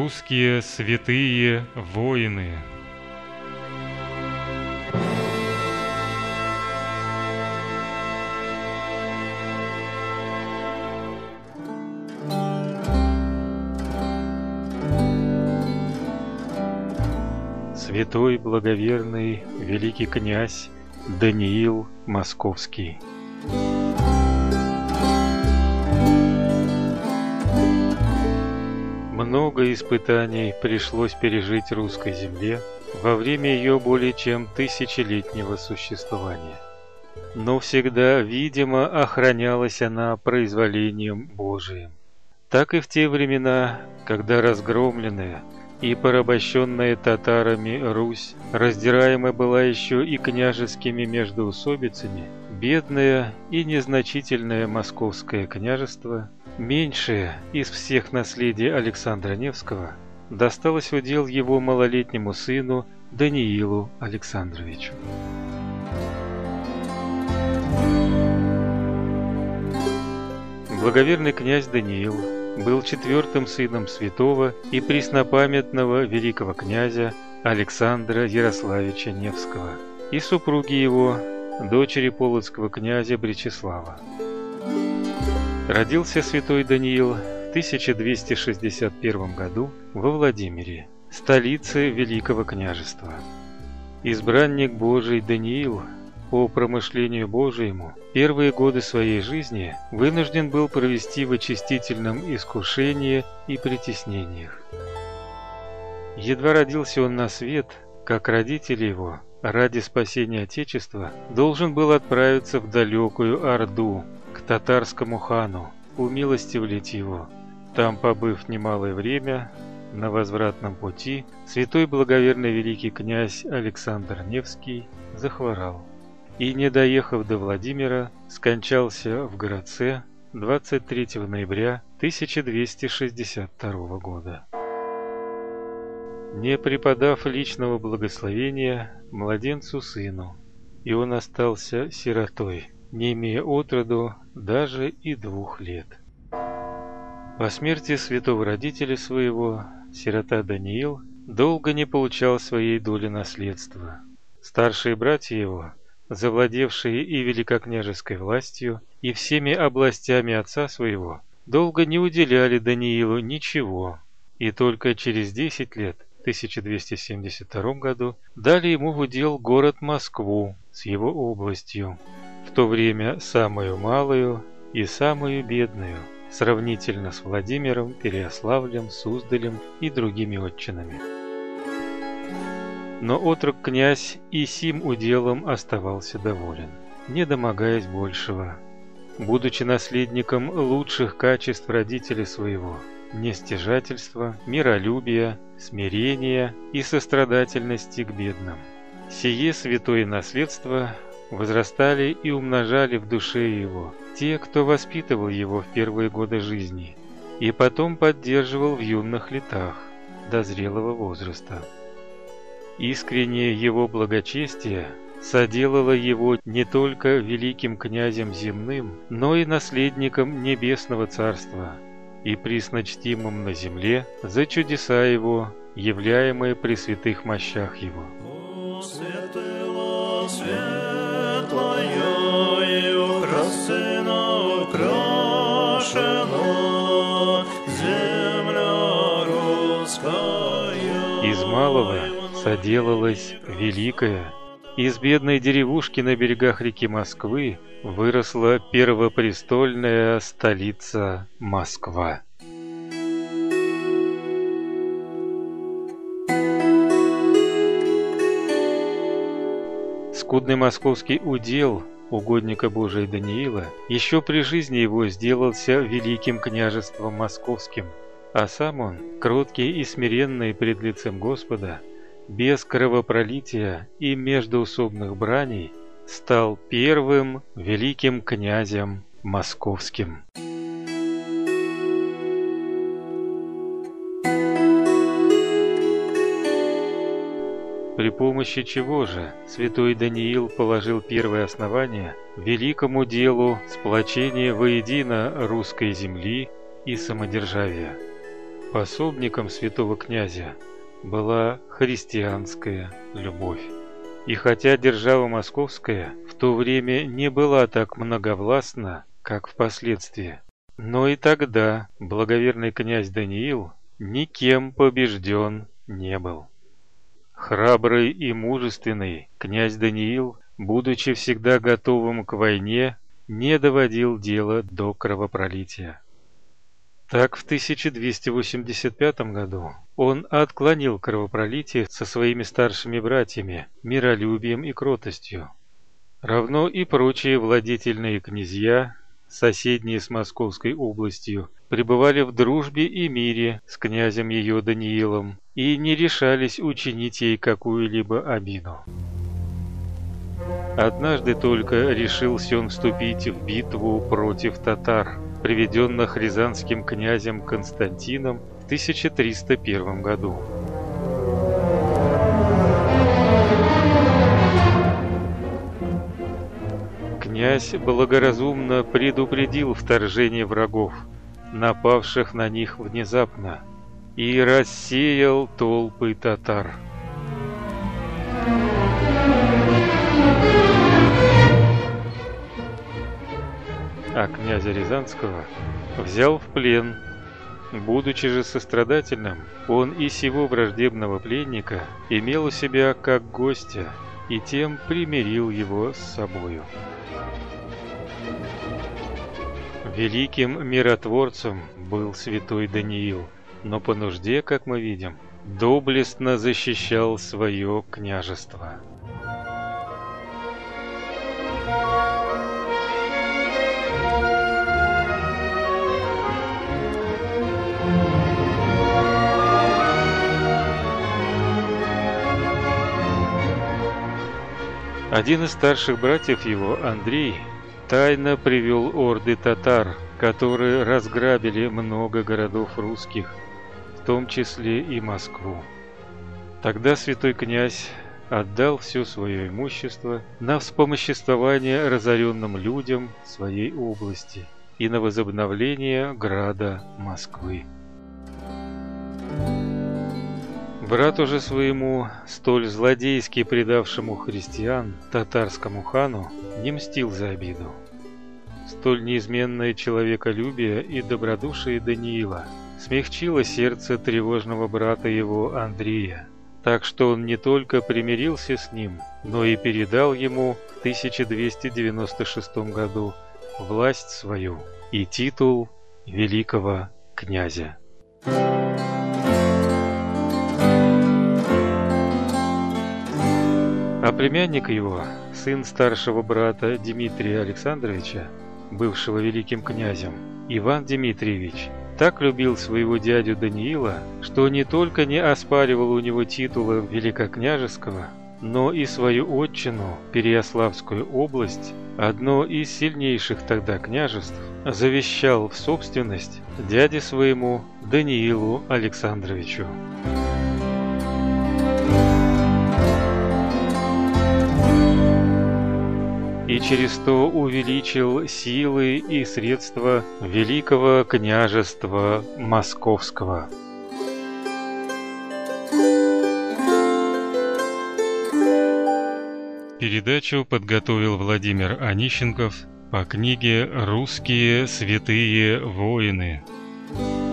Русские святые воины. Святой благоверный великий князь Даниил Московский. Много испытаний пришлось пережить русской земле во время ее более чем тысячелетнего существования. Но всегда, видимо, охранялась она произволением Божиим. Так и в те времена, когда разгромленная и порабощенная татарами Русь раздираема была еще и княжескими междоусобицами, бедное и незначительное Московское княжество, меньшее из всех наследий Александра Невского, досталось в удел его малолетнему сыну Даниилу Александровичу. Благоверный князь Даниил был четвертым сыном святого и преснопамятного великого князя Александра Ярославича Невского и супруги его, дочери полоцкого князя Бречеслава. Родился святой Даниил в 1261 году во Владимире, столице Великого княжества. Избранник Божий Даниил, по промышлению Божьему, первые годы своей жизни вынужден был провести в очистительном искушении и притеснениях. Едва родился он на свет, как родители его, ради спасения Отечества, должен был отправиться в далекую Орду, к татарскому хану, умилостивлять его. Там, побыв немалое время, на возвратном пути, святой благоверный великий князь Александр Невский захворал и, не доехав до Владимира, скончался в городце 23 ноября 1262 года. Не преподав личного благословения младенцу сыну, и он остался сиротой, не имея отроду даже и 2 лет. По смерти святого родителя своего, сирота Даниил долго не получал своей доли наследства. Старшие братья его, завладевшие и великокняжеской властью, и всеми областями отца своего, долго не уделяли Даниилу ничего, и только через 10 лет, в 1272 году, дали ему в удел город Москву с его областью, в то время самую малую и самую бедную, сравнительно с Владимиром, Переяславлем, Суздалем и другими отчинами. Но отрок-князь и сим уделом оставался доволен, не домогаясь большего, будучи наследником лучших качеств родителя своего: нестяжательства, миролюбия, смирения и сострадательности к бедным. Сие святое наследство возрастали и умножали в душе его те, кто воспитывал его в первые годы жизни и потом поддерживал в юных летах до зрелого возраста. Искреннее его благочестие соделало его не только великим князем земным, но и наследником небесного царства и присночтимым на земле за чудеса его, являемые при святых мощах его. Из малого соделалось великое. Из бедной деревушки на берегах реки Москвы выросла первопрестольная столица Москва. Скудный московский удел угодника Божия Даниила еще при жизни его сделался великим княжеством московским, а сам он, кроткий и смиренный пред лицем Господа, без кровопролития и междоусобных браней, стал первым великим князем московским. При помощи чего же святой Даниил положил первое основание великому делу сплочения воедино русской земли и самодержавия? Пособником святого князя была христианская любовь. И хотя держава московская в то время не была так многовластна, как впоследствии, но и тогда благоверный князь Даниил никем побежден не был. Храбрый и мужественный князь Даниил, будучи всегда готовым к войне, не доводил дело до кровопролития. Так в 1285 году он отклонил кровопролитие со своими старшими братьями миролюбием и кротостью. Равно и прочие владетельные князья, соседние с Московской областью, пребывали в дружбе и мире с князем ее Даниилом и не решались учинить ей какую-либо обиду. Однажды только решился он вступить в битву против татар, приведенных рязанским князем Константином в 1301 году. Князь благоразумно предупредил вторжение врагов, напавших на них внезапно, и рассеял толпы татар. А князя Рязанского взял в плен. Будучи же сострадательным, он и сего враждебного пленника имел у себя как гостя, и тем примирил его с собою. Великим миротворцем был святой Даниил, но по нужде, как мы видим, доблестно защищал свое княжество. Один из старших братьев его, Андрей, тайно привел орды татар, которые разграбили много городов русских, в том числе и Москву. Тогда святой князь отдал все свое имущество на вспомоществование разоренным людям своей области и на возобновление града Москвы. Брату же своему, столь злодейски предавшему христиан, татарскому хану, не мстил за обиду. Столь неизменное человеколюбие и добродушие Даниила смягчило сердце тревожного брата его Андрея, так что он не только примирился с ним, но и передал ему в 1296 году власть свою и титул великого князя. А племянник его, сын старшего брата Дмитрия Александровича, бывшего великим князем, Иван Дмитриевич, так любил своего дядю Даниила, что не только не оспаривал у него титула великокняжеского, но и свою отчину, Переяславскую область, одно из сильнейших тогда княжеств, завещал в собственность дяде своему Даниилу Александровичу. И через то увеличил силы и средства Великого княжества Московского. Передачу подготовил Владимир Онищенков по книге «Русские святые воины».